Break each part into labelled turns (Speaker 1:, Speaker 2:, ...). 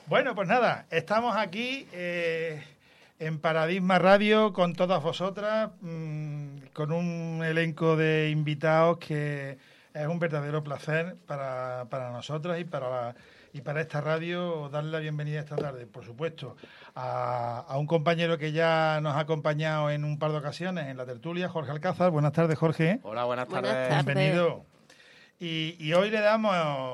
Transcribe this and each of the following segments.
Speaker 1: Bueno, pues nada, estamos aquí en Paradigma Radio con todas vosotras, con un elenco de invitados que es un verdadero placer para nosotras y para esta radio darle la bienvenida esta tarde. Por supuesto, a un compañero que ya nos ha acompañado en un par de ocasiones en la tertulia, Jorge Alcázar. Buenas tardes, Jorge.
Speaker 2: Hola, buenas tardes.
Speaker 3: Buenas tardes.
Speaker 1: Bienvenido. Y hoy le damos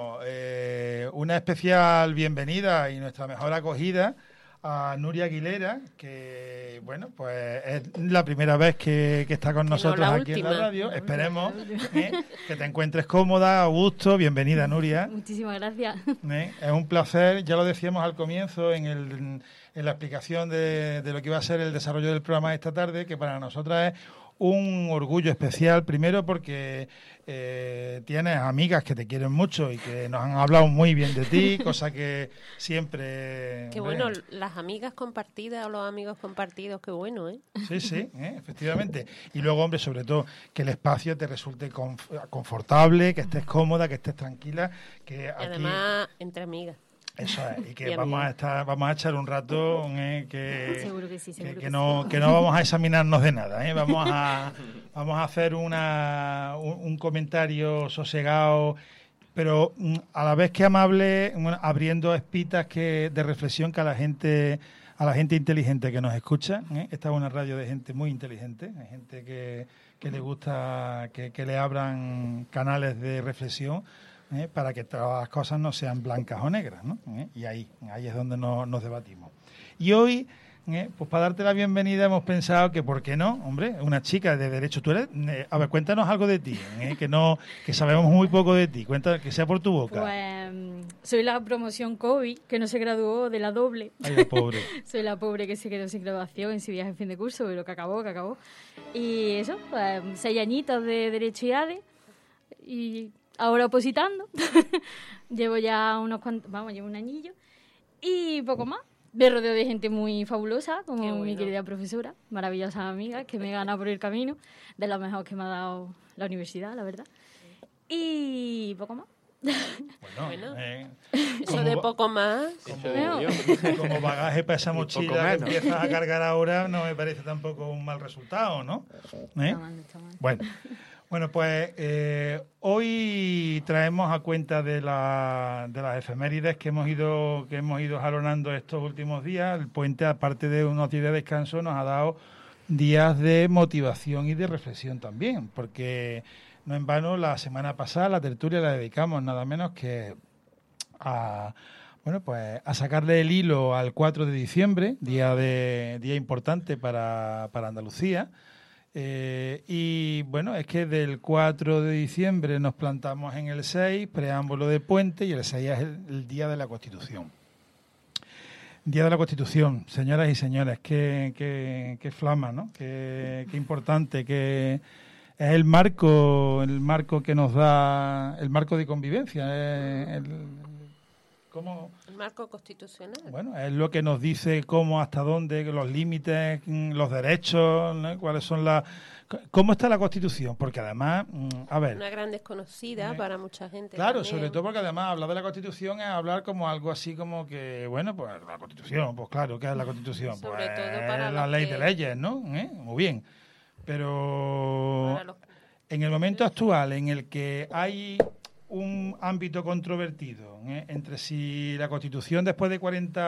Speaker 1: una especial bienvenida y nuestra mejor acogida a Nuria Aguilera, que bueno, pues es la primera vez que está con nosotros aquí en la radio. Esperemos que te encuentres cómoda, a gusto. Bienvenida, Nuria.
Speaker 3: Muchísimas gracias.
Speaker 1: Es un placer, ya lo decíamos al comienzo en la explicación de lo que iba a ser el desarrollo del programa de esta tarde, que para nosotras es un orgullo especial, primero porque tienes amigas que te quieren mucho y que nos han hablado muy bien de ti, cosa que siempre...
Speaker 4: Qué bueno, las amigas compartidas o los amigos compartidos, qué bueno, ¿eh?
Speaker 1: Sí, efectivamente. Y luego, hombre, sobre todo, que el espacio te resulte confortable, que estés cómoda, que estés tranquila. Que aquí...
Speaker 4: Además, entre amigas.
Speaker 1: Eso es, y que vamos a echar un rato
Speaker 3: Seguro que sí,
Speaker 1: que no vamos a examinarnos de nada, vamos a hacer un comentario sosegado, pero a la vez que amable, abriendo espitas de reflexión que a la gente inteligente que nos escucha. Esta es una radio de gente muy inteligente, hay gente que le gusta que le abran canales de reflexión. Para que todas las cosas no sean blancas o negras, ¿no? Y ahí es donde nos debatimos. Y hoy, pues para darte la bienvenida hemos pensado que, ¿por qué no? Hombre, una chica de derecho. Tú eres, a ver, cuéntanos algo de ti, que sabemos muy poco de ti. Cuenta, que sea por tu boca.
Speaker 3: Pues soy la promoción COVID, que no se graduó de la doble.
Speaker 1: Ay, la pobre.
Speaker 3: Soy la pobre que se quedó sin graduación en su viaje en fin de curso, pero que acabó. Y eso, pues 6 añitos de Derecho y ADE. Y... ahora opositando, llevo ya llevo un añillo y poco más. Me rodeo de gente muy fabulosa, como
Speaker 4: bueno.
Speaker 3: mi querida profesora, maravillosa amiga, que me he ganado por el camino, de lo mejor que me ha dado la universidad, la verdad. Y poco más.
Speaker 4: Bueno, eso de poco más.
Speaker 1: Como bagaje para esa mochila que empiezas a cargar ahora, no me parece tampoco un mal resultado, ¿no?
Speaker 3: Está mal.
Speaker 1: Bueno, pues hoy traemos a cuenta de las efemérides que hemos ido jalonando estos últimos días. El puente, aparte de unos días de descanso, nos ha dado días de motivación y de reflexión también, porque no en vano la semana pasada la tertulia la dedicamos nada menos que a sacarle el hilo al 4 de diciembre, día importante para Andalucía. Y bueno, es que del 4 de diciembre nos plantamos en el 6, preámbulo de puente, y el 6 es el Día de la Constitución. Día de la Constitución, señoras y señores, qué flama, ¿no? Qué importante, que es el marco que nos da, el marco de convivencia, ¿cómo?
Speaker 4: El marco constitucional.
Speaker 1: Bueno, es lo que nos dice cómo, hasta dónde, los límites, los derechos, ¿no? Cuáles son cómo está la Constitución, porque además, a ver...
Speaker 4: Una gran desconocida para mucha gente.
Speaker 1: Claro,
Speaker 4: también.
Speaker 1: sobre todo porque además hablar de la Constitución es hablar como algo así como que, bueno, pues la Constitución, pues claro, ¿qué es la Constitución?
Speaker 4: Sobre
Speaker 1: pues
Speaker 4: todo para
Speaker 1: la ley de
Speaker 4: que...
Speaker 1: leyes, ¿no? Muy bien. Pero
Speaker 4: Para los...
Speaker 1: en el momento actual en el que hay un ámbito controvertido entre si la Constitución después de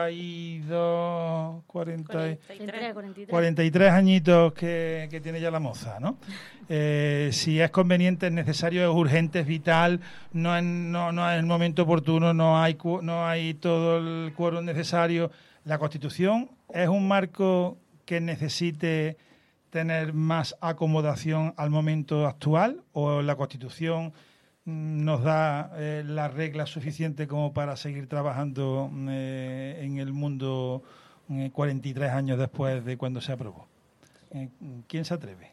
Speaker 1: 43 añitos que tiene ya la moza, ¿no? Si es conveniente, es necesario, es urgente, es vital, no es el momento oportuno, no hay todo el quórum necesario. La Constitución es un marco que necesite tener más acomodación al momento actual, o la Constitución nos da las reglas suficientes como para seguir trabajando en el mundo 43 años después de cuando se aprobó. ¿Quién se atreve?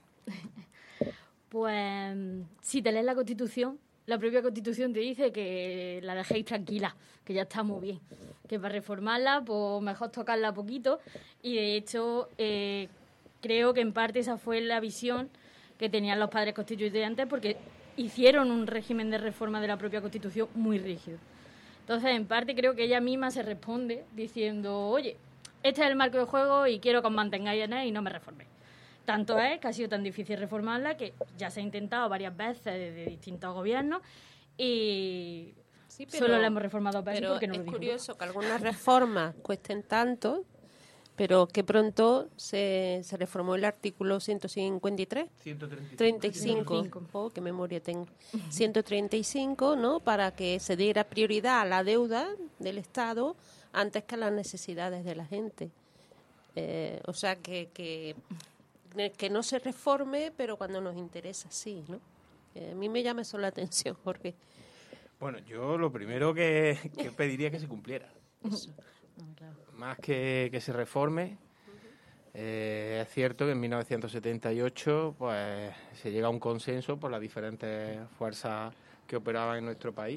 Speaker 3: Pues si te lees la Constitución, la propia Constitución te dice que la dejéis tranquila, que ya está muy bien, que para reformarla pues mejor tocarla poquito, y de hecho creo que en parte esa fue la visión que tenían los padres constituyentes, porque hicieron un régimen de reforma de la propia Constitución muy rígido. Entonces, en parte, creo que ella misma se responde diciendo, oye, este es el marco de juego y quiero que os mantengáis en él y no me reforméis. Tanto es que ha sido tan difícil reformarla que ya se ha intentado varias veces de distintos gobiernos y
Speaker 4: Sí,
Speaker 3: solo la hemos reformado dos veces
Speaker 4: pero
Speaker 3: porque no lo
Speaker 4: es
Speaker 3: dijo.
Speaker 4: curioso que algunas reformas cuesten tanto, pero que pronto se reformó el artículo 153. 135. Oh, qué memoria tengo. 135, ¿no? Para que se diera prioridad a la deuda del Estado antes que a las necesidades de la gente. O sea, que no se reforme, pero cuando nos interesa, sí, ¿no? A mí me llama eso la atención, Jorge.
Speaker 2: Bueno, yo lo primero que pediría es que se cumpliera. Más que se reforme. Es cierto que en 1978 pues se llega a un consenso por las diferentes fuerzas que operaban en nuestro país.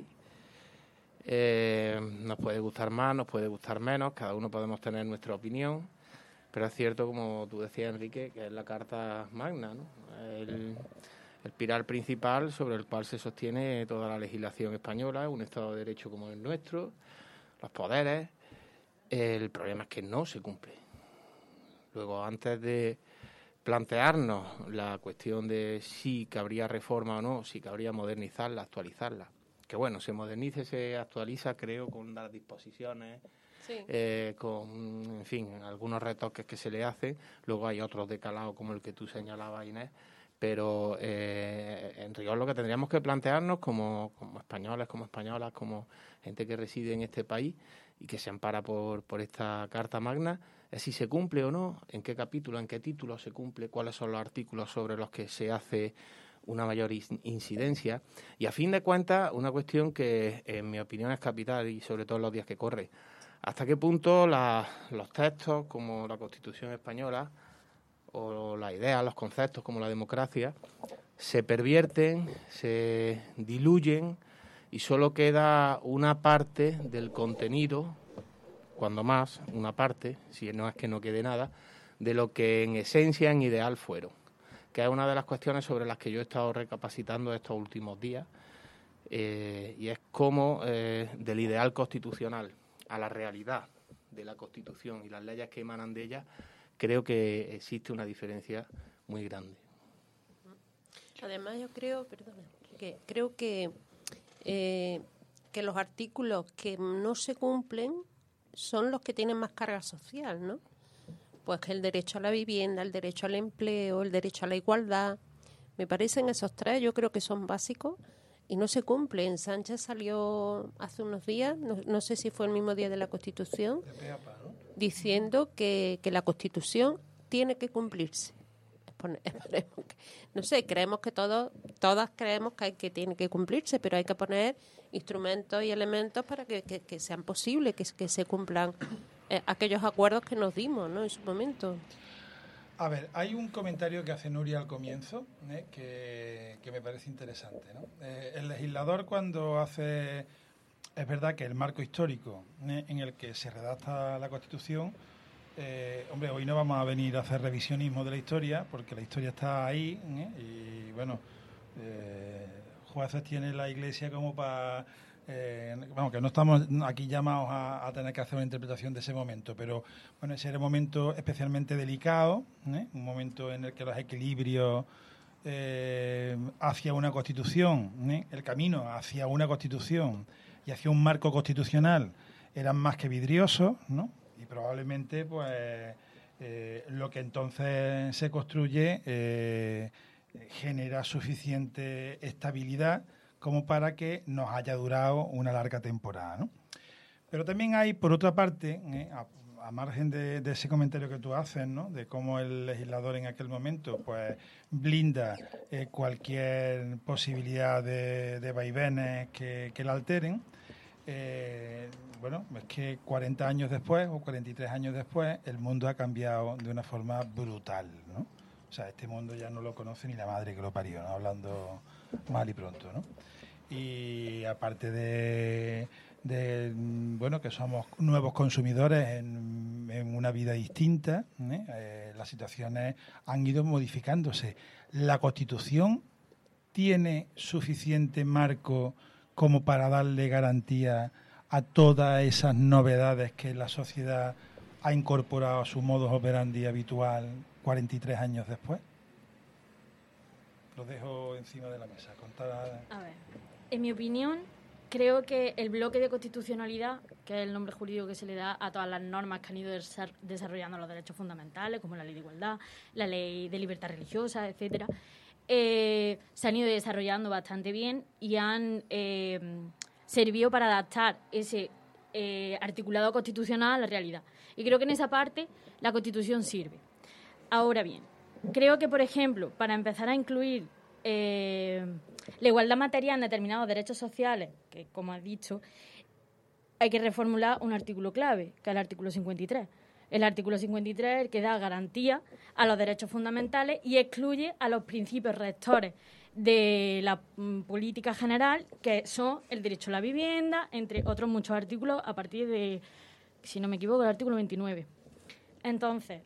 Speaker 2: Nos puede gustar más, nos puede gustar menos, cada uno podemos tener nuestra opinión, pero es cierto, como tú decías, Enrique, que es la Carta Magna, ¿no? El pilar principal sobre el cual se sostiene toda la legislación española, un Estado de Derecho como el nuestro, los poderes. El problema es que no se cumple. Luego, antes de plantearnos la cuestión de si cabría reforma o no, si cabría modernizarla, actualizarla, que bueno, se moderniza y se actualiza, creo, con las disposiciones, sí. Con, en fin, algunos retoques que se le hacen. Luego hay otros de calado, como el que tú señalabas, Inés, pero en rigor lo que tendríamos que plantearnos como españoles, como españolas, como gente que reside en este país y que se ampara por esta Carta Magna, es si se cumple o no, en qué capítulo, en qué título se cumple, cuáles son los artículos sobre los que se hace una mayor incidencia. Y a fin de cuentas, una cuestión que en mi opinión es capital y sobre todo en los días que corren. ¿Hasta qué punto los textos como la Constitución española o las ideas, los conceptos como la democracia se pervierten, se diluyen y solo queda una parte del contenido, cuando más, una parte, si no es que no quede nada, de lo que en esencia, en ideal fueron? Que es una de las cuestiones sobre las que yo he estado recapacitando estos últimos días, y es cómo del ideal constitucional a la realidad de la Constitución y las leyes que emanan de ella, creo que existe una diferencia muy grande.
Speaker 4: Además, yo creo, que los artículos que no se cumplen son los que tienen más carga social, ¿no? Pues que el derecho a la vivienda, el derecho al empleo, el derecho a la igualdad, me parecen esos tres, yo creo que son básicos y no se cumplen. Sánchez salió hace unos días, no sé si fue el mismo día de la Constitución, diciendo que la Constitución tiene que cumplirse. No sé, creemos que todas creemos que tiene que cumplirse, pero hay que poner instrumentos y elementos para que sean posibles, que se cumplan aquellos acuerdos que nos dimos, ¿no?, en su momento.
Speaker 1: A ver, hay un comentario que hace Nuria al comienzo, que me parece interesante, ¿no? El legislador, cuando hace... Es verdad que el marco histórico en el que se redacta la Constitución, hombre, hoy no vamos a venir a hacer revisionismo de la historia, porque la historia está ahí, y bueno, jueces tiene la Iglesia como para... vamos, que no estamos aquí llamados a tener que hacer una interpretación de ese momento, pero bueno, ese era un momento especialmente delicado, un momento en el que los equilibrios hacia una Constitución, el camino hacia una Constitución y hacia un marco constitucional eran más que vidriosos, ¿no? Y probablemente pues lo que entonces se construye genera suficiente estabilidad como para que nos haya durado una larga temporada, ¿no? Pero también hay, por otra parte, a margen de ese comentario que tú haces, ¿no?, de cómo el legislador en aquel momento pues blinda cualquier posibilidad de vaivenes que la alteren. Bueno, es que 40 años después o 43 años después el mundo ha cambiado de una forma brutal, ¿no? O sea, este mundo ya no lo conoce ni la madre que lo parió, ¿no?, hablando mal y pronto, ¿no? Y aparte de bueno, que somos nuevos consumidores en una vida distinta, las situaciones han ido modificándose. La Constitución tiene suficiente marco como para darle garantía a todas esas novedades que la sociedad ha incorporado a su modus operandi habitual 43 años después? Lo dejo encima de la mesa.
Speaker 3: A ver, en mi opinión, creo que el bloque de constitucionalidad, que es el nombre jurídico que se le da a todas las normas que han ido desarrollando los derechos fundamentales, como la ley de igualdad, la ley de libertad religiosa, etcétera, se han ido desarrollando bastante bien y han servido para adaptar ese articulado constitucional a la realidad. Y creo que en esa parte la Constitución sirve. Ahora bien, creo que, por ejemplo, para empezar a incluir la igualdad material en determinados derechos sociales, que, como has dicho, hay que reformular un artículo clave, que es el artículo 53. El artículo 53 es el que da garantía a los derechos fundamentales y excluye a los principios rectores de la política general, que son el derecho a la vivienda, entre otros muchos artículos, a partir de, si no me equivoco, el artículo 29. Entonces,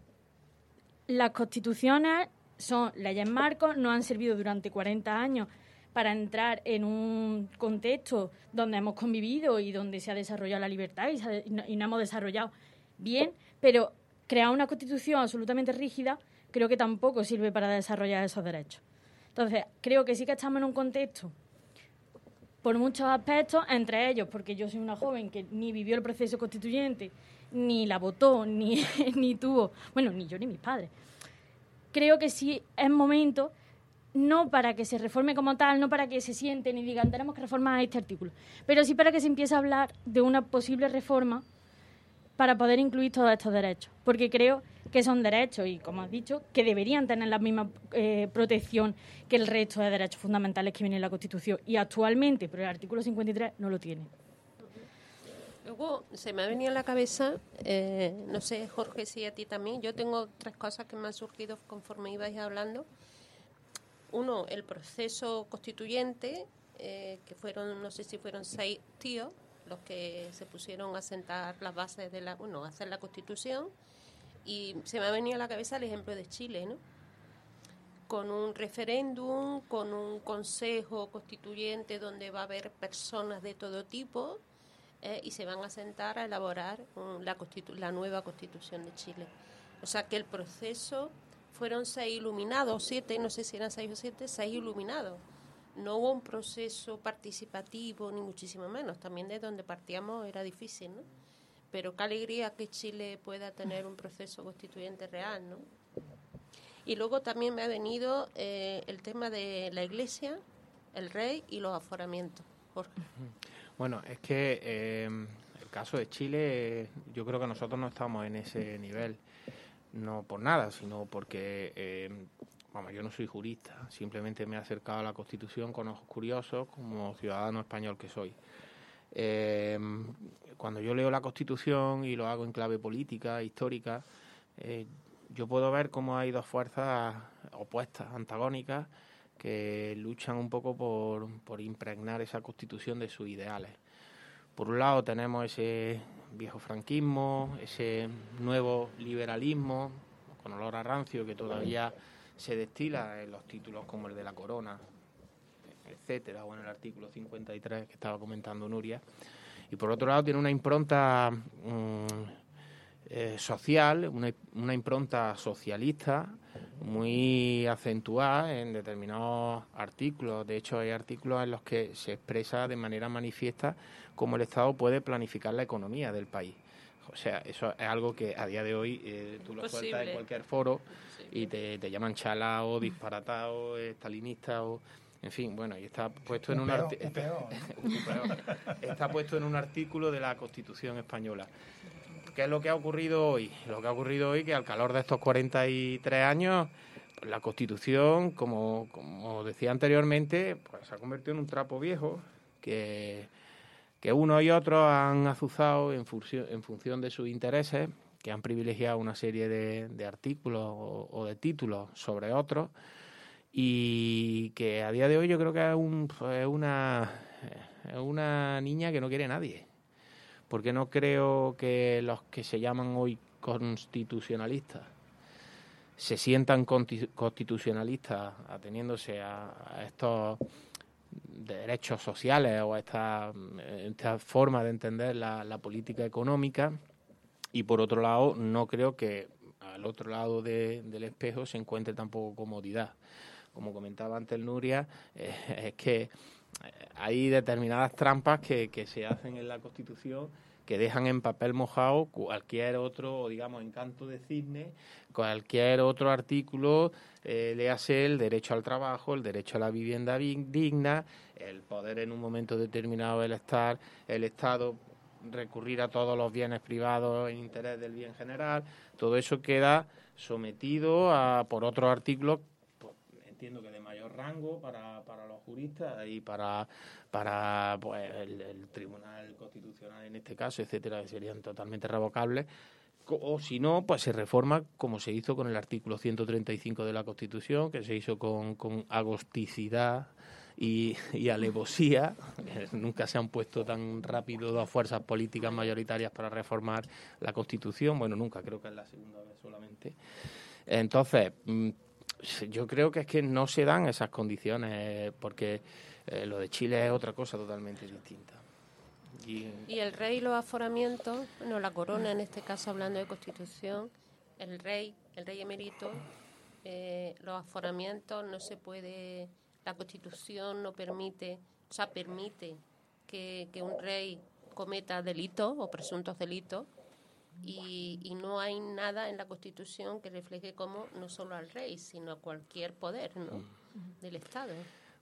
Speaker 3: las constituciones son leyes marcos, nos han servido durante 40 años para entrar en un contexto donde hemos convivido y donde se ha desarrollado la libertad y nos hemos desarrollado bien, pero crear una constitución absolutamente rígida creo que tampoco sirve para desarrollar esos derechos. Entonces, creo que sí que estamos en un contexto, por muchos aspectos, entre ellos, porque yo soy una joven que ni vivió el proceso constituyente, ni la votó, ni tuvo, bueno, ni yo ni mis padres. Creo que sí es momento, no para que se reforme como tal, no para que se sienten y digan tenemos que reformar este artículo, pero sí para que se empiece a hablar de una posible reforma para poder incluir todos estos derechos, porque creo que son derechos y, como has dicho, que deberían tener la misma protección que el resto de derechos fundamentales que viene en la Constitución, y actualmente, por el artículo 53, no lo tiene.
Speaker 4: Luego se me ha venido a la cabeza, no sé, Jorge, si a ti también, yo tengo 3 cosas que me han surgido conforme ibais hablando. Uno, el proceso constituyente, que fueron, no sé si fueron 6 tíos los que se pusieron a sentar las bases de a hacer la Constitución, y se me ha venido a la cabeza el ejemplo de Chile, ¿no? Con un referéndum, con un consejo constituyente donde va a haber personas de todo tipo, y se van a sentar a elaborar la nueva Constitución de Chile. O sea que el proceso fueron 6 iluminados, 7, no sé si eran 6 o 7, 6 iluminados. No hubo un proceso participativo, ni muchísimo menos. También de donde partíamos era difícil, ¿no? Pero qué alegría que Chile pueda tener un proceso constituyente real, ¿no? Y luego también me ha venido el tema de la Iglesia, el rey y los aforamientos. Jorge.
Speaker 2: Bueno, es que el caso de Chile, yo creo que nosotros no estamos en ese nivel, no por nada, sino porque, yo no soy jurista, simplemente me he acercado a la Constitución con ojos curiosos como ciudadano español que soy. Cuando yo leo la Constitución y lo hago en clave política, histórica, yo puedo ver cómo hay 2 fuerzas opuestas, antagónicas, que luchan un poco por impregnar esa Constitución de sus ideales. Por un lado tenemos ese viejo franquismo, ese nuevo liberalismo, con olor a rancio, que todavía se destila en los títulos como el de la Corona, etcétera, o en el artículo 53 que estaba comentando Nuria. Y por otro lado tiene una impronta social, una impronta socialista muy acentuada en determinados artículos. De hecho, hay artículos en los que se expresa de manera manifiesta cómo el Estado puede planificar la economía del país. O sea, eso es algo que a día de hoy tú lo sueltas en cualquier foro y te llaman chalao, disparatado, estalinista o... En fin, bueno, y está puesto en está puesto en un artículo de la Constitución española. ¿Qué es lo que ha ocurrido hoy? Lo que ha ocurrido hoy que al calor de estos 43 años, pues la Constitución, como decía anteriormente, pues se ha convertido en un trapo viejo que unos y otros han azuzado en función de sus intereses, que han privilegiado una serie de artículos o de títulos sobre otros, y que a día de hoy yo creo que es una niña que no quiere nadie. Porque no creo que los que se llaman hoy constitucionalistas se sientan constitucionalistas ateniéndose a estos derechos sociales o esta forma de entender la política económica. Y por otro lado, no creo que al otro lado del espejo se encuentre tampoco comodidad. Como comentaba antes Nuria, es que hay determinadas trampas que se hacen en la Constitución que dejan en papel mojado cualquier otro, digamos, en canto de cisne, cualquier otro artículo, léase el derecho al trabajo, el derecho a la vivienda digna, el poder en un momento determinado el Estado recurrir a todos los bienes privados en interés del bien general. Todo eso queda sometido por otros artículos, pues, entiendo que de mayor rango para los juristas y para pues el Tribunal Constitucional en este caso, etcétera, que serían totalmente revocables. O si no, pues se reforma como se hizo con el artículo 135 de la Constitución, que se hizo con agosticidad y alevosía. Nunca se han puesto tan rápido dos fuerzas políticas mayoritarias para reformar la Constitución. Bueno, nunca, creo que es la segunda vez solamente. Entonces, yo creo que es que no se dan esas condiciones, porque lo de Chile es otra cosa totalmente distinta.
Speaker 4: Y el rey y los aforamientos, bueno, la corona en este caso, hablando de Constitución, el rey emérito, los aforamientos no se puede, la Constitución no permite, o sea, permite que un rey cometa delitos o presuntos delitos, y no hay nada en la Constitución que refleje como no solo al rey, sino a cualquier poder, ¿no?, del Estado.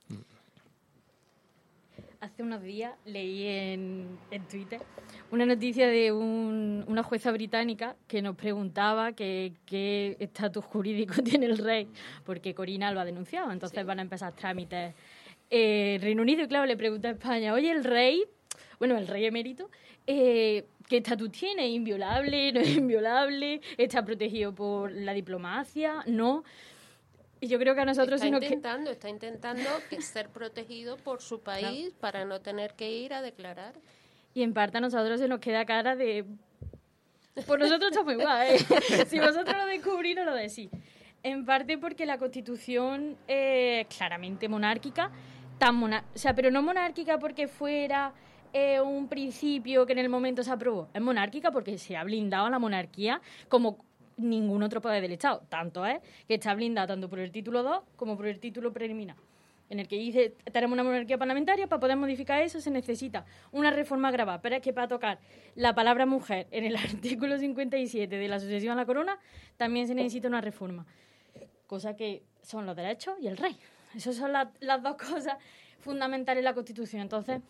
Speaker 3: Hace unos días leí en Twitter una noticia de una jueza británica que nos preguntaba qué estatus jurídico tiene el rey, porque Corina lo ha denunciado, entonces van a empezar trámites. Reino Unido, y claro, le pregunta a España, oye, el rey emérito, ¿qué estatus tiene? ¿Es inviolable? ¿No es inviolable? ¿Está protegido por la diplomacia? ¿No? Y yo creo que a nosotros
Speaker 4: está intentando que ser protegido por su país, claro, para no tener que ir a declarar.
Speaker 3: Y en parte a nosotros se nos queda cara de... Pues nosotros estamos igual, ¿eh? Si vosotros lo descubrís, no lo decís. En parte porque la Constitución es claramente monárquica, pero no monárquica porque fuera un principio que en el momento se aprobó. Es monárquica porque se ha blindado a la monarquía como ningún otro poder del Estado. Tanto es que está blindada tanto por el título 2 como por el título preliminar, en el que dice tenemos una monarquía parlamentaria. Para poder modificar eso se necesita una reforma agravada, pero es que para tocar la palabra mujer en el artículo 57 de la sucesión a la corona también se necesita una reforma, cosa que son los derechos y el rey. Esas son las dos cosas fundamentales en la Constitución. Entonces,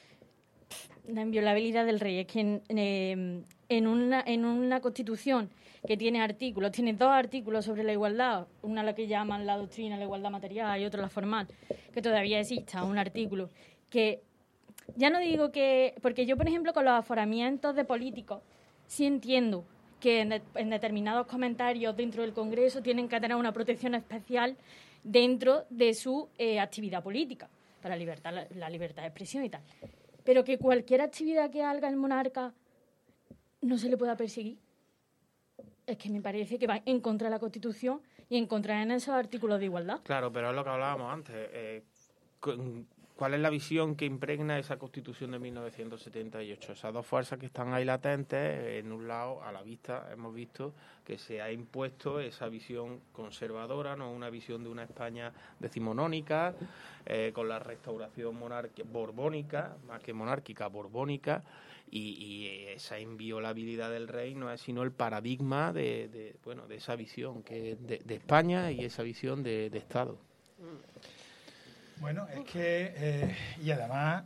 Speaker 3: la inviolabilidad del rey es que en una Constitución que tiene dos artículos sobre la igualdad, una la que llaman la doctrina, la igualdad material, y otra la formal, que todavía exista un artículo que, ya no digo que, porque yo, por ejemplo, con los aforamientos de políticos, sí entiendo que en determinados comentarios dentro del Congreso tienen que tener una protección especial dentro de su actividad política, para la libertad de expresión y tal. Pero que cualquier actividad que haga el monarca no se le pueda perseguir, es que me parece que va en contra de la Constitución y en contra de esos artículos de igualdad.
Speaker 2: Claro, pero es lo que hablábamos antes. ¿Cuál es la visión que impregna esa Constitución de 1978? Esas dos fuerzas que están ahí latentes, en un lado, a la vista, hemos visto que se ha impuesto esa visión conservadora, no una visión de una España decimonónica, con la restauración borbónica, más que monárquica, borbónica, y esa inviolabilidad del rey no es sino el paradigma de esa visión que de España y esa visión de Estado.
Speaker 1: Bueno, es que, y además,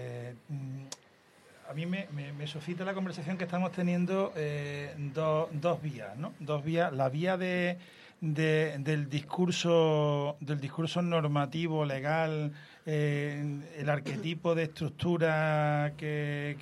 Speaker 1: a mí me suscita la conversación que estamos teniendo dos vías, ¿no? Dos vías. La vía del discurso normativo, legal, el arquetipo de estructura que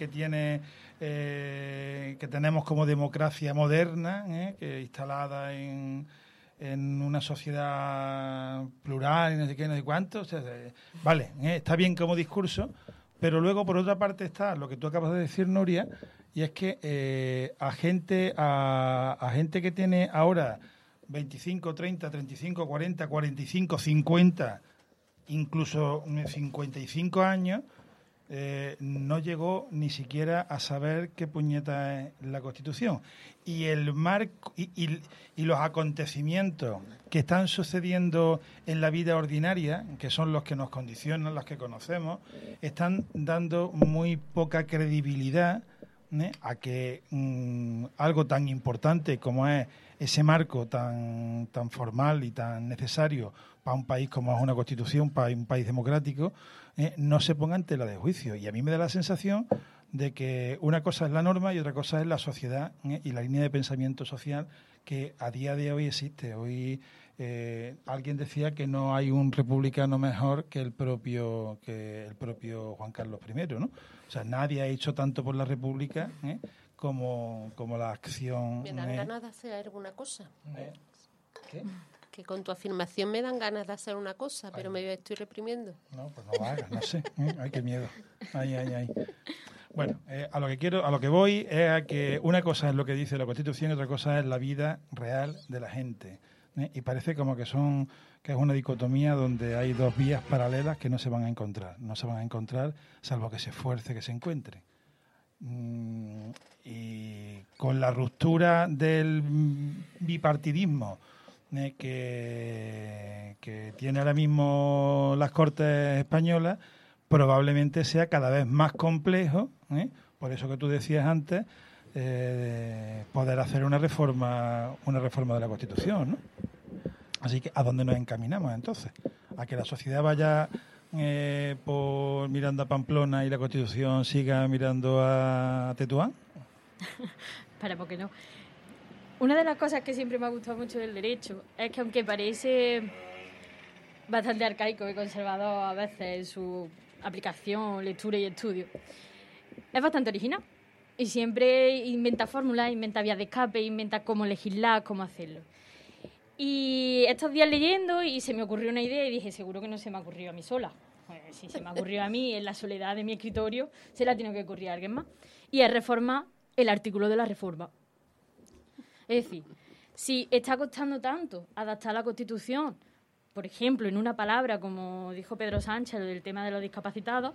Speaker 1: tenemos como democracia moderna, que instalada en una sociedad plural y no sé qué, no sé cuánto. O sea, vale, está bien como discurso, pero luego por otra parte está lo que tú acabas de decir, Nuria, y es que a gente que tiene ahora 25, 30, 35, 40, 45, 50 incluso 55 años, no llegó ni siquiera a saber qué puñeta es la Constitución. Y el marco y los acontecimientos que están sucediendo en la vida ordinaria, que son los que nos condicionan, los que conocemos, están dando muy poca credibilidad a que algo tan importante como es ese marco tan formal y tan necesario para un país como es una Constitución, para un país democrático, no se ponga en tela de juicio. Y a mí me da la sensación de que una cosa es la norma y otra cosa es la sociedad y la línea de pensamiento social que a día de hoy existe. Hoy alguien decía que no hay un republicano mejor que el propio Juan Carlos I, ¿no? O sea, nadie ha hecho tanto por la República como la acción.
Speaker 4: Me dan ganas de hacer alguna cosa.
Speaker 1: ¿Qué?
Speaker 4: Que con tu afirmación me dan ganas de hacer una cosa, pero me estoy reprimiendo.
Speaker 1: No, pues no lo hagas, no sé. Ay, qué miedo. Ay. Bueno, a lo que voy es a que una cosa es lo que dice la Constitución y otra cosa es la vida real de la gente. Y parece como que es una dicotomía donde hay dos vías paralelas que no se van a encontrar. No se van a encontrar salvo que se esfuerce que se encuentre. Y con la ruptura del bipartidismo que tiene ahora mismo las Cortes españolas, probablemente sea cada vez más complejo, por eso que tú decías antes, poder hacer una reforma de la Constitución, ¿no? Así que ¿a dónde nos encaminamos entonces? ¿A que la sociedad vaya por mirando a Pamplona y la Constitución siga mirando a Tetuán?
Speaker 3: Esperemos que no. Una de las cosas que siempre me ha gustado mucho del derecho es que, aunque parece bastante arcaico y conservador a veces en su aplicación, lectura y estudio, es bastante original. Y siempre inventa fórmulas, inventa vías de escape, inventa cómo legislar, cómo hacerlo. Y estos días leyendo, y se me ocurrió una idea y dije, seguro que no se me ha ocurrido a mí sola. Pues si se me ha ocurrido a mí en la soledad de mi escritorio, se la tiene que ocurrir a alguien más. Y es reformar el artículo de la reforma. Es decir, si está costando tanto adaptar la Constitución, por ejemplo, en una palabra, como dijo Pedro Sánchez, del tema de los discapacitados,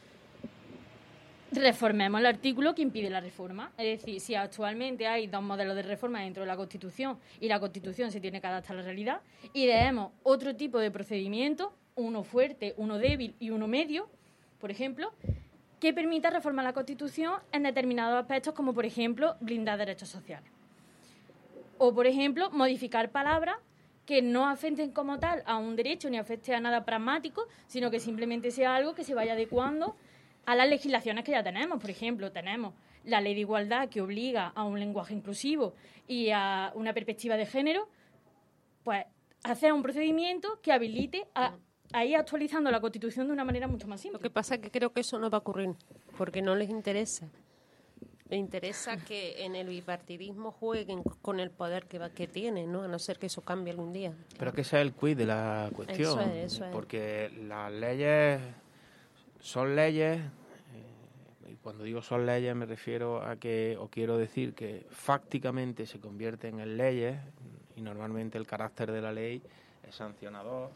Speaker 3: reformemos el artículo que impide la reforma. Es decir, si actualmente hay dos modelos de reforma dentro de la Constitución y la Constitución se tiene que adaptar a la realidad, ideemos otro tipo de procedimiento, uno fuerte, uno débil y uno medio, por ejemplo, que permita reformar la Constitución en determinados aspectos, como por ejemplo blindar derechos sociales. O, por ejemplo, modificar palabras que no afecten como tal a un derecho ni afecte a nada pragmático, sino que simplemente sea algo que se vaya adecuando a las legislaciones que ya tenemos. Por ejemplo, tenemos la Ley de Igualdad, que obliga a un lenguaje inclusivo y a una perspectiva de género, pues hacer un procedimiento que habilite a ir actualizando la Constitución de una manera mucho más simple.
Speaker 4: Lo que pasa es que creo que eso no va a ocurrir, porque no les interesa. Les interesa que en el bipartidismo jueguen con el poder que tienen, ¿no? A no ser que eso cambie algún día.
Speaker 2: Pero que ese es el quid de la cuestión.
Speaker 4: Eso es.
Speaker 2: Porque las leyes son leyes, y cuando digo son leyes me refiero a que, o quiero decir que fácticamente se convierten en leyes, y normalmente el carácter de la ley es sancionador,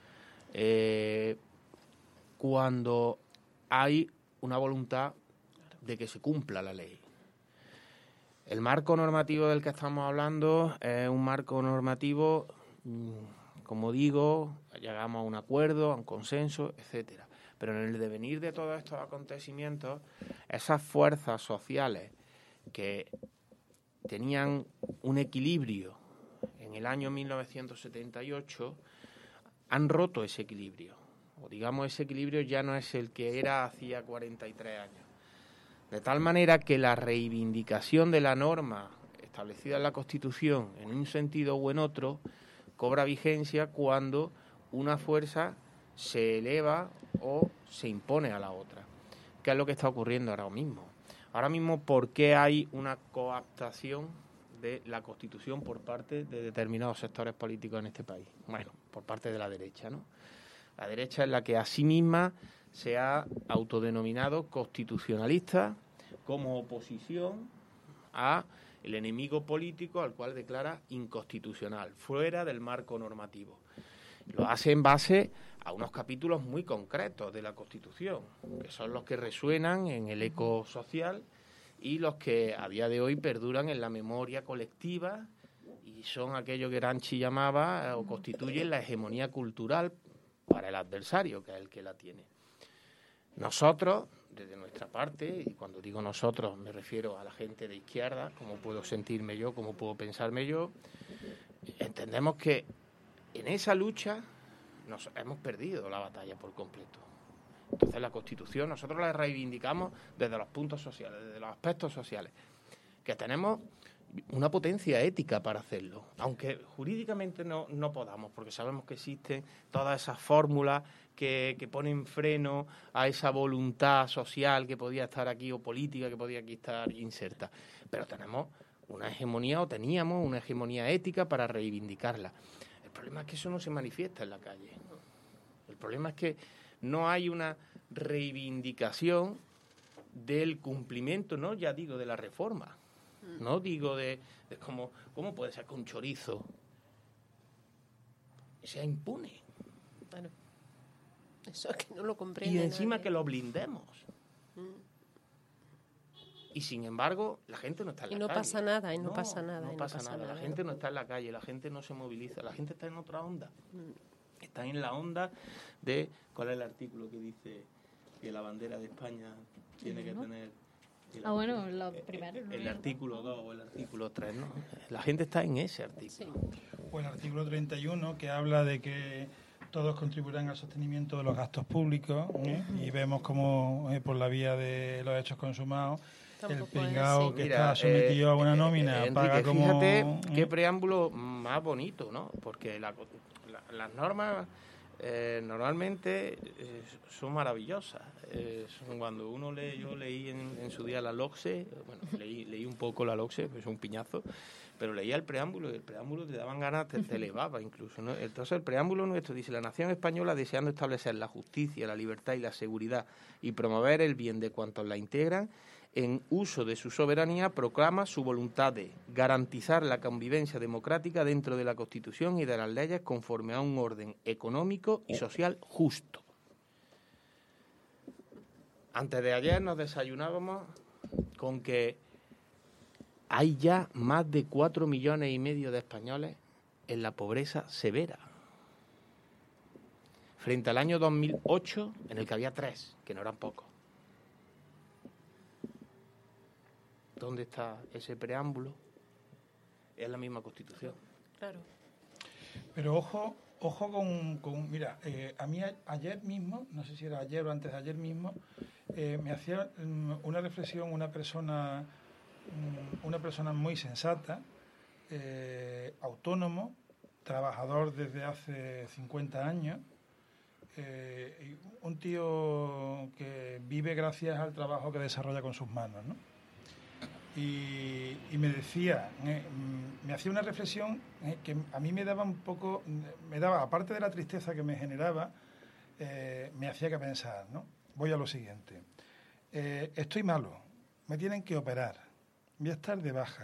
Speaker 2: cuando hay una voluntad de que se cumpla la ley. El marco normativo del que estamos hablando es un marco normativo, como digo, llegamos a un acuerdo, a un consenso, etcétera. Pero en el devenir de todos estos acontecimientos, esas fuerzas sociales que tenían un equilibrio en el año 1978 han roto ese equilibrio. O digamos, ese equilibrio ya no es el que era hacía 43 años. De tal manera que la reivindicación de la norma establecida en la Constitución, en un sentido u en otro, cobra vigencia cuando una fuerza se eleva o se impone a la otra. ¿Qué es lo que está ocurriendo ahora mismo? Ahora mismo, ¿por qué hay una coaptación de la Constitución por parte de determinados sectores políticos en este país? Bueno, por parte de la derecha, ¿no? La derecha es la que a sí misma se ha autodenominado constitucionalista como oposición a el enemigo político al cual declara inconstitucional, fuera del marco normativo. lo hace en base a unos capítulos muy concretos de la Constitución, que son los que resuenan en el eco social y los que a día de hoy perduran en la memoria colectiva y son aquello que Gramsci llamaba o constituyen la hegemonía cultural para el adversario, que es el que la tiene. Nosotros, desde nuestra parte, y cuando digo nosotros me refiero a la gente de izquierda, cómo puedo sentirme yo, cómo puedo pensarme yo, entendemos que en esa lucha nos hemos perdido la batalla por completo. Entonces la Constitución nosotros la reivindicamos desde los puntos sociales, desde los aspectos sociales, que tenemos una potencia ética para hacerlo, aunque jurídicamente no podamos, porque sabemos que existen todas esas fórmulas que ponen freno a esa voluntad social que podía estar aquí o política que podía aquí estar inserta. Pero tenemos una hegemonía, o teníamos una hegemonía ética para reivindicarla. El problema es que eso no se manifiesta en la calle. El problema es que no hay una reivindicación del cumplimiento, no ya digo de la reforma, no digo de cómo puede ser que un chorizo sea impune.
Speaker 4: Bueno, eso es que no lo comprende
Speaker 2: y encima
Speaker 4: nadie.
Speaker 2: Que lo blindemos. Y sin embargo, la gente no está en la calle.
Speaker 4: No pasa nada, no pasa nada.
Speaker 2: La gente no está en la calle, la gente no se moviliza, la gente está en otra onda. Está en la onda de... ¿Cuál es el artículo que dice que la bandera de España tiene que tener...
Speaker 3: Bueno, lo primero.
Speaker 2: El artículo 2 o el artículo 3, ¿no? La gente está en ese artículo.
Speaker 4: Sí.
Speaker 1: O el artículo 31, que habla de que todos contribuirán al sostenimiento de los gastos públicos, y vemos como por la vía de los hechos consumados,
Speaker 4: Tampoco
Speaker 1: el pringao que
Speaker 2: Mira,
Speaker 1: está sometido a una nómina
Speaker 2: Enrique,
Speaker 1: paga como...
Speaker 2: Fíjate qué preámbulo más bonito, ¿no? Porque las normas normalmente son maravillosas. Cuando uno lee, yo leí en su día la LOCSE, bueno, leí un poco la LOCSE, pues es un piñazo, pero leía el preámbulo y el preámbulo te daban ganas, te elevaba incluso, ¿no? Entonces el preámbulo nuestro dice: la nación española, deseando establecer la justicia, la libertad y la seguridad y promover el bien de cuantos la integran, en uso de su soberanía, proclama su voluntad de garantizar la convivencia democrática dentro de la Constitución y de las leyes conforme a un orden económico y social justo. Antes de ayer nos desayunábamos con que hay ya más de 4,5 millones de españoles en la pobreza severa, frente al año 2008, en el que había 3, que no eran pocos. ¿Dónde está ese preámbulo? Es la misma Constitución.
Speaker 4: Claro.
Speaker 1: Pero ojo con mira, a mí ayer mismo, no sé si era ayer o antes de ayer mismo, me hacía una reflexión una persona muy sensata, autónomo, trabajador desde hace 50 años, un tío que vive gracias al trabajo que desarrolla con sus manos, ¿no? Y me decía, me hacía una reflexión que a mí me daba aparte de la tristeza que me generaba, me hacía que pensar, ¿no? Voy a lo siguiente. Estoy malo, me tienen que operar, voy a estar de baja,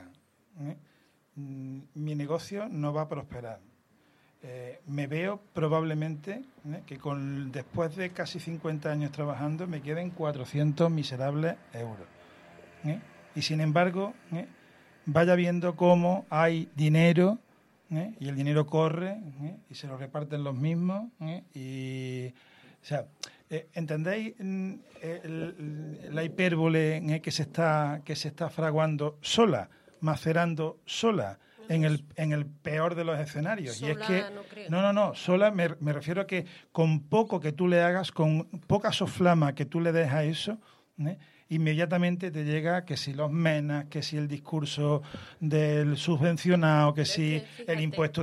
Speaker 1: mi negocio no va a prosperar. Me veo probablemente que después de casi 50 años trabajando me queden 400 miserables euros. Y sin embargo, vaya viendo cómo hay dinero, y el dinero corre, y se lo reparten los mismos, y, o sea, ¿entendéis la hipérbole que se está fraguando sola, macerando sola, en el peor de los escenarios?
Speaker 4: Sola,
Speaker 1: y es que
Speaker 4: no creo.
Speaker 1: no, sola me refiero a que con poco que tú le hagas, con poca soflama que tú le des a eso, inmediatamente te llega que si los menas, que si el discurso del subvencionado, que si el impuesto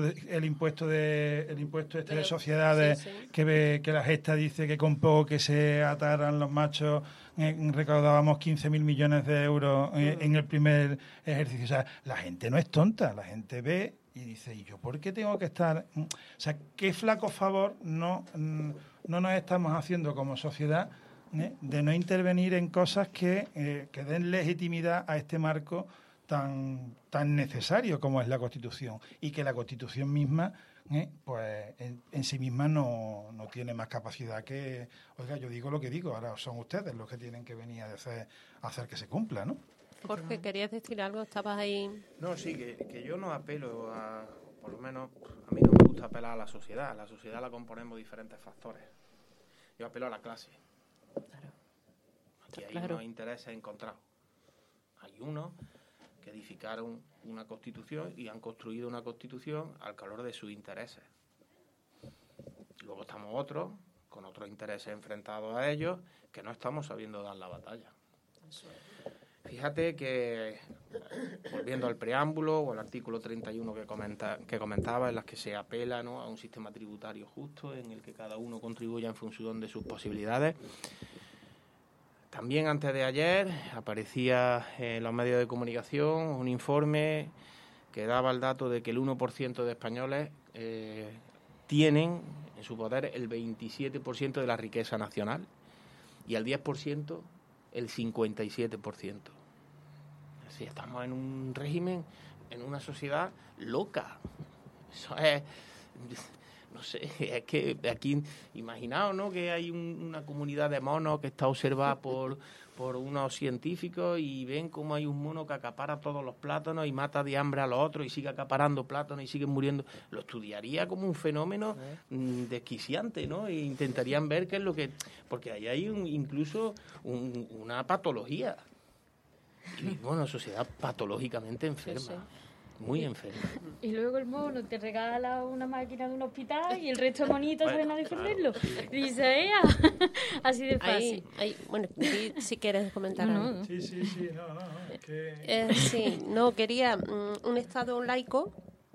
Speaker 1: de sociedades,
Speaker 4: sí.
Speaker 1: que la gesta dice que con poco que se ataran los machos recaudábamos 15.000 millones de euros en el primer ejercicio. O sea, la gente no es tonta, la gente ve y dice: ¿y yo por qué tengo que estar? O sea, qué flaco favor no nos estamos haciendo como sociedad de no intervenir en cosas que den legitimidad a este marco tan necesario como es la Constitución, y que la Constitución misma, pues en sí misma no tiene más capacidad que... Oiga, yo digo lo que digo, ahora son ustedes los que tienen que venir a hacer que se cumpla, ¿no?
Speaker 4: Jorge, ¿querías decir algo? ¿Estabas ahí?
Speaker 2: No, sí, que yo no apelo a... Por lo menos, a mí no me gusta apelar a la sociedad. La sociedad la componemos diferentes factores. Yo apelo a la clase.
Speaker 4: Claro.
Speaker 2: Aquí hay unos intereses encontrados. Hay unos que edificaron una constitución y han construido una constitución al calor de sus intereses. Luego estamos otros, con otros intereses enfrentados a ellos, que no estamos sabiendo dar la batalla. Fíjate que, volviendo al preámbulo o al artículo 31 que comentaba, en las que se apela, ¿no?, a un sistema tributario justo en el que cada uno contribuya en función de sus posibilidades. También antes de ayer aparecía en los medios de comunicación un informe que daba el dato de que el 1% de españoles tienen en su poder el 27% de la riqueza nacional y el 10% el 57%. Así estamos en un régimen, en una sociedad loca. Eso es, no sé, es que aquí, imaginaos, ¿no?, que hay una comunidad de monos que está observada por unos científicos y ven cómo hay un mono que acapara todos los plátanos y mata de hambre a los otros y sigue acaparando plátanos y siguen muriendo. Lo estudiaría como un fenómeno desquiciante, ¿no? E intentarían ver qué es lo que... Porque ahí hay incluso una patología. Y, bueno, sociedad patológicamente enferma. Sí, sí. Muy enferma.
Speaker 3: Y luego el mono te regala una máquina de un hospital y el resto de monitos salen a defenderlo. Claro, sí. Dice, ¡ea! Así de fácil.
Speaker 4: Bueno, si quieres comentar algo.
Speaker 1: No. Sí,
Speaker 4: Sí, quería un Estado laico.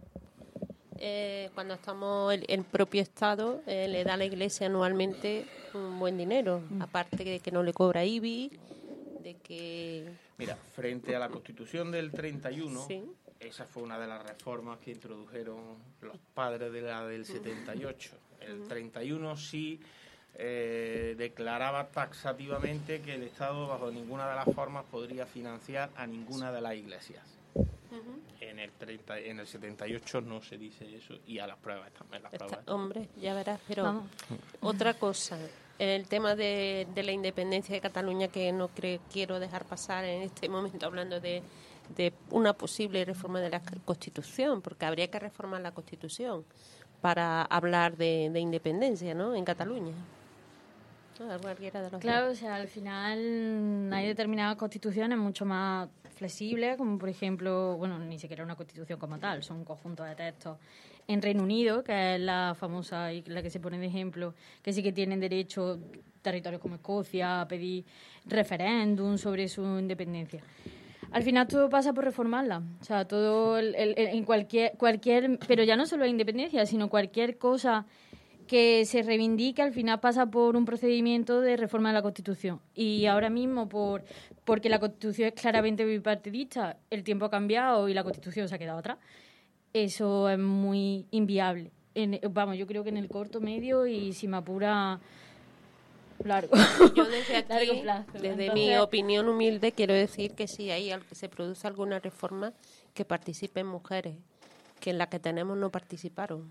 Speaker 4: Cuando estamos, el propio Estado le da a la Iglesia anualmente un buen dinero, aparte de que no le cobra IBI, de que...
Speaker 2: Mira, frente a la Constitución del 31...
Speaker 4: Sí.
Speaker 2: Esa fue una de las reformas que introdujeron los padres de la del 78. El 31 sí declaraba taxativamente que el Estado bajo ninguna de las formas podría financiar a ninguna de las iglesias. En el 78 no se dice eso y a las pruebas también.
Speaker 4: Hombre, ya verás, pero otra cosa. El tema de la independencia de Cataluña, que no quiero dejar pasar en este momento hablando de una posible reforma de la Constitución, porque habría que reformar la Constitución para hablar de independencia, ¿no?, en Cataluña. Cualquiera de los
Speaker 3: claro,
Speaker 4: dos.
Speaker 3: O sea, al final hay determinadas constituciones mucho más flexibles, como por ejemplo, bueno, ni siquiera una constitución como tal, son un conjunto de textos. En Reino Unido, que es la famosa y la que se pone de ejemplo, que sí que tienen derecho territorios como Escocia a pedir referéndum sobre su independencia. Al final todo pasa por reformarla, o sea, todo en cualquier, pero ya no solo la independencia, sino cualquier cosa que se reivindique, al final pasa por un procedimiento de reforma de la Constitución. Y ahora mismo, porque la Constitución es claramente bipartidista, el tiempo ha cambiado y la Constitución se ha quedado atrás. Eso es muy inviable. Yo creo que en el corto, medio y, si me apura, largo.
Speaker 4: Yo desde aquí,
Speaker 3: largo plazo.
Speaker 4: Entonces, mi opinión humilde, quiero decir que si se produce alguna reforma, que participen mujeres, que en la que tenemos no participaron.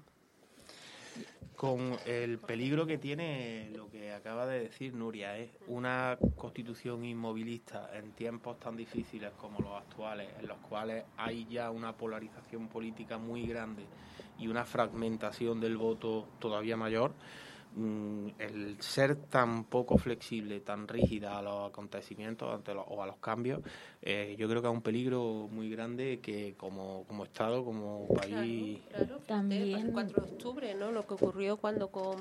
Speaker 2: Con el peligro que tiene lo que acaba de decir Nuria, una constitución inmovilista en tiempos tan difíciles como los actuales, en los cuales hay ya una polarización política muy grande y una fragmentación del voto todavía mayor. El ser tan poco flexible, tan rígida a los acontecimientos o a los cambios, yo creo que es un peligro muy grande que como Estado, como país...
Speaker 4: Claro. También el 4 de octubre, ¿no? Lo que ocurrió cuando con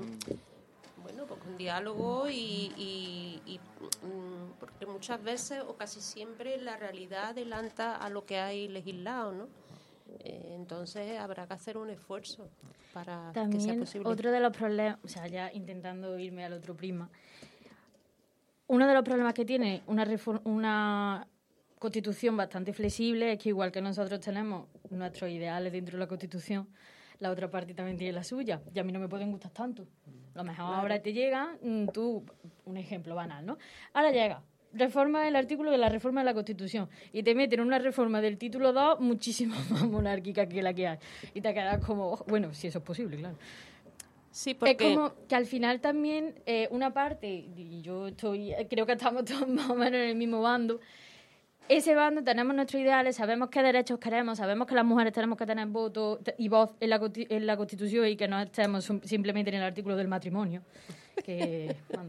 Speaker 4: diálogo y porque muchas veces o casi siempre la realidad adelanta a lo que hay legislado, ¿no? Entonces habrá que hacer un esfuerzo para
Speaker 3: también,
Speaker 4: que sea posible.
Speaker 3: Otro de los problemas, o sea, ya intentando irme al otro prisma, uno de los problemas que tiene una constitución bastante flexible es que, igual que nosotros tenemos nuestros ideales dentro de la Constitución, la otra parte también tiene la suya, y a mí no me pueden gustar tanto. A lo mejor ahora te llega, un ejemplo banal, ¿no? Ahora llega reforma el artículo de la reforma de la Constitución y te meten una reforma del título 2 muchísimo más monárquica que la que hay. Y te quedas como, bueno, si eso es posible, claro.
Speaker 4: Sí, porque...
Speaker 3: Es como que al final también una parte, y yo creo que estamos todos más o menos en el mismo bando, ese bando tenemos nuestros ideales, sabemos qué derechos queremos, sabemos que las mujeres tenemos que tener voto y voz en la Constitución y que no estemos simplemente en el artículo del matrimonio, que manda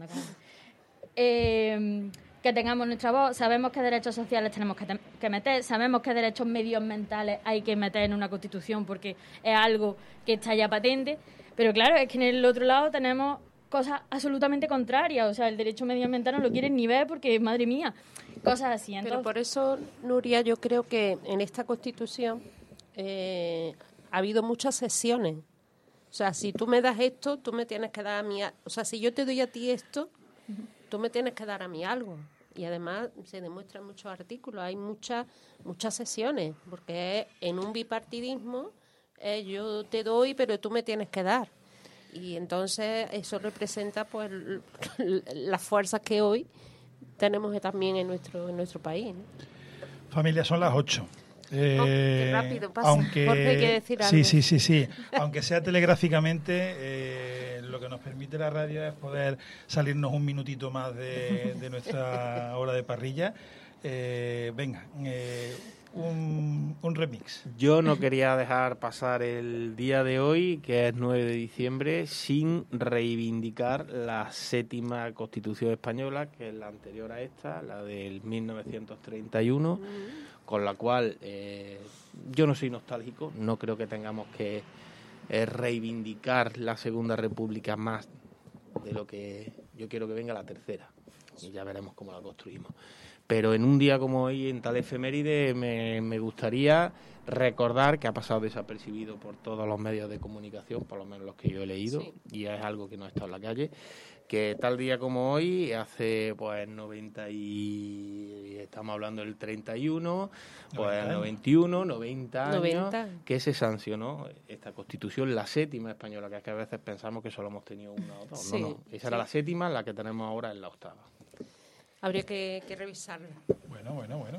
Speaker 3: que tengamos nuestra voz, sabemos qué derechos sociales tenemos que meter, sabemos qué derechos medioambientales hay que meter en una Constitución porque es algo que está ya patente. Pero claro, es que en el otro lado tenemos cosas absolutamente contrarias. O sea, el derecho medioambiental no lo quieren ni ver porque, madre mía, cosas así. Entonces...
Speaker 4: Pero por eso, Nuria, yo creo que en esta Constitución ha habido muchas sesiones. O sea, si tú me das esto, tú me tienes que dar a mí... O sea, si yo te doy a ti esto, tú me tienes que dar a mí algo. Y además se demuestran muchos artículos, hay muchas sesiones, porque en un bipartidismo... yo te doy, pero tú me tienes que dar. Y entonces eso representa pues las fuerzas que hoy tenemos también en nuestro país, ¿no?
Speaker 1: Familia, son las 8.
Speaker 4: Qué rápido pasa.
Speaker 1: Aunque,
Speaker 4: Jorge quiere decir algo.
Speaker 1: Sí. Aunque sea telegráficamente, lo que nos permite la radio es poder salirnos un minutito más de nuestra hora de parrilla. Venga, un remix.
Speaker 2: Yo no quería dejar pasar el día de hoy, que es 9 de diciembre, sin reivindicar la 7ª Constitución española, que es la anterior a esta, la del 1931, con la cual yo no soy nostálgico, no creo que tengamos que reivindicar la Segunda República más de lo que yo quiero que venga la tercera, y ya veremos cómo la construimos. Pero en un día como hoy, en tal efeméride, me gustaría recordar que ha pasado desapercibido por todos los medios de comunicación, por lo menos los que yo he leído, sí. Y es algo que no ha estado en la calle, que tal día como hoy, hace pues 90 y... estamos hablando del 31, pues 91, 90 años, que se sancionó esta Constitución, la 7ª española, que es que a veces pensamos que solo hemos tenido una o dos. Sí, no. Esa era la 7ª, la que tenemos ahora es la 8ª.
Speaker 4: Habría que revisarla.
Speaker 1: Bueno.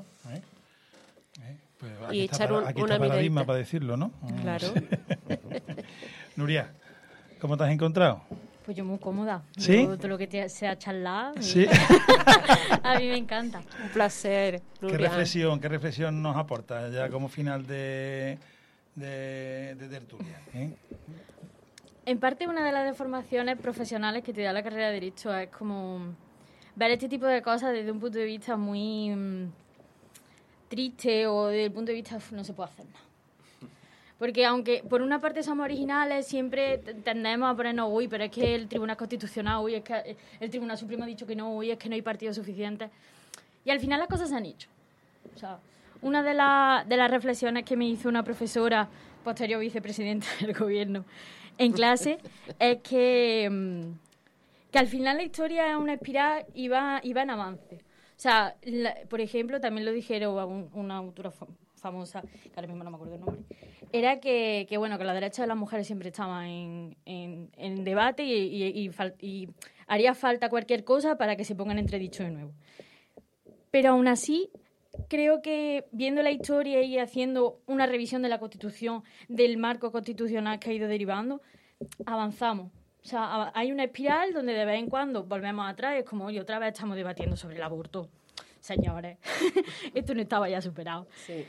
Speaker 1: Pues
Speaker 4: y echar una
Speaker 1: paradigma para decirlo, ¿no?
Speaker 4: Claro.
Speaker 1: Nuria, ¿cómo te has encontrado?
Speaker 3: Pues yo muy cómoda.
Speaker 1: ¿Sí?
Speaker 3: Todo lo que sea charlar.
Speaker 1: Sí.
Speaker 3: A mí me encanta.
Speaker 4: Un placer, Nuria.
Speaker 1: ¿Qué reflexión nos aporta ya como final de tertulia?
Speaker 3: En parte, una de las deformaciones profesionales que te da la carrera de Derecho es como ver este tipo de cosas desde un punto de vista muy triste o desde el punto de vista no se puede hacer nada. Porque aunque por una parte somos originales, siempre tendemos a ponernos, uy, pero es que el Tribunal Constitucional, uy, es que el Tribunal Supremo ha dicho que no, uy, es que no hay partidos suficientes. Y al final las cosas se han hecho. O sea, una de las reflexiones que me hizo una profesora, posterior vicepresidenta del gobierno, en clase, es que al final la historia es una espiral y va en avance. O sea, por ejemplo, también lo dijeron una autora famosa, que ahora mismo no me acuerdo el nombre, era que los derechos de las mujeres siempre estaban en debate y haría falta cualquier cosa para que se pongan en entredicho de nuevo. Pero aún así, creo que viendo la historia y haciendo una revisión de la Constitución, del marco constitucional que ha ido derivando, avanzamos. O sea, hay una espiral donde de vez en cuando volvemos atrás, es como, oye, otra vez estamos debatiendo sobre el aborto. Señores, esto no estaba ya superado.
Speaker 4: Sí.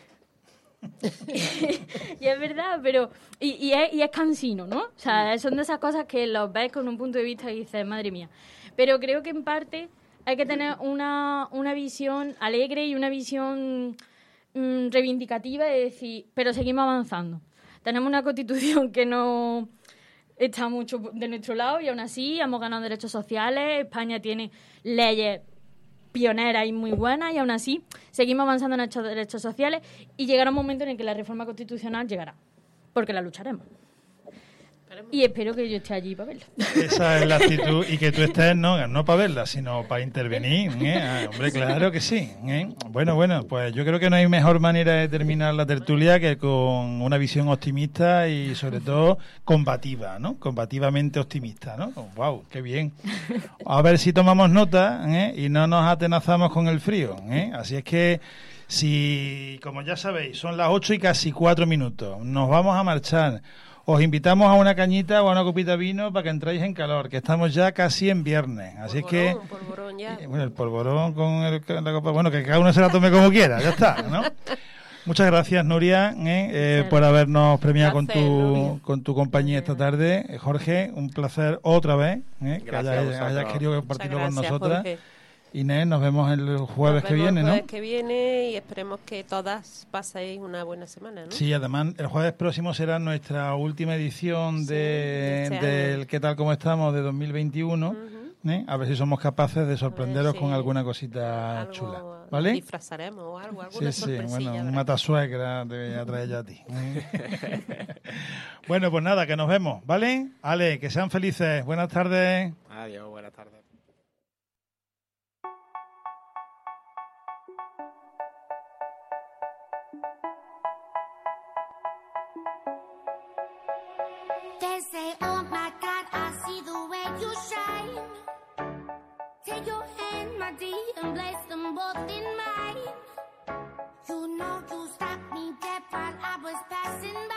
Speaker 3: Y es verdad, pero... Y es cansino, ¿no? O sea, son de esas cosas que los ves con un punto de vista y dices, madre mía. Pero creo que en parte hay que tener una visión alegre y una visión reivindicativa de decir, pero seguimos avanzando. Tenemos una Constitución que no... está mucho de nuestro lado y aún así hemos ganado derechos sociales. España tiene leyes pioneras y muy buenas y aún así seguimos avanzando en nuestros derechos sociales y llegará un momento en el que la reforma constitucional llegará, porque la lucharemos. Y espero que yo esté allí para verla.
Speaker 1: Esa es la actitud, y que tú estés no para verla, sino para intervenir, ¿eh? Hombre, claro que sí, ¿eh? Bueno, pues yo creo que no hay mejor manera de terminar la tertulia que con una visión optimista y sobre todo combativa, ¿no? Combativamente optimista, ¿no? ¡Wow! ¡Qué bien! A ver si tomamos nota, ¿eh? Y no nos atenazamos con el frío, ¿eh? Así es que, si, como ya sabéis, son las 8 y casi 4 minutos, nos vamos a marchar. Os invitamos a una cañita o a una copita de vino para que entréis en calor, que estamos ya casi en viernes. Así que
Speaker 4: polvorón ya.
Speaker 1: Bueno, el polvorón con la copa, bueno, que cada uno se la tome como quiera, ya está, ¿no? Muchas gracias, Nuria, por habernos premiado con tu compañía esta tarde. Jorge, un placer otra vez, que hayas querido compartirlo con nosotras. Jorge. Inés, nos vemos el jueves que viene, ¿no?
Speaker 4: El jueves que viene, y esperemos que todas paséis una buena semana, ¿no?
Speaker 1: Sí, además el jueves próximo será nuestra última edición del ¿Qué tal, cómo estamos? De 2021. A ver si somos capaces de sorprenderos con alguna cosita chula, ¿vale?
Speaker 4: Disfrazaremos o algo, alguna sorpresilla.
Speaker 1: Bueno, un matasuegra te voy a traer ya a ti. Bueno, pues nada, que nos vemos, ¿vale? Ale, que sean felices. Buenas tardes.
Speaker 2: Adiós, buenas tardes.
Speaker 5: They say, oh my God, I see the way you shine. Take your hand, my dear, and place them both in mine. You know you stopped me dead while I was passing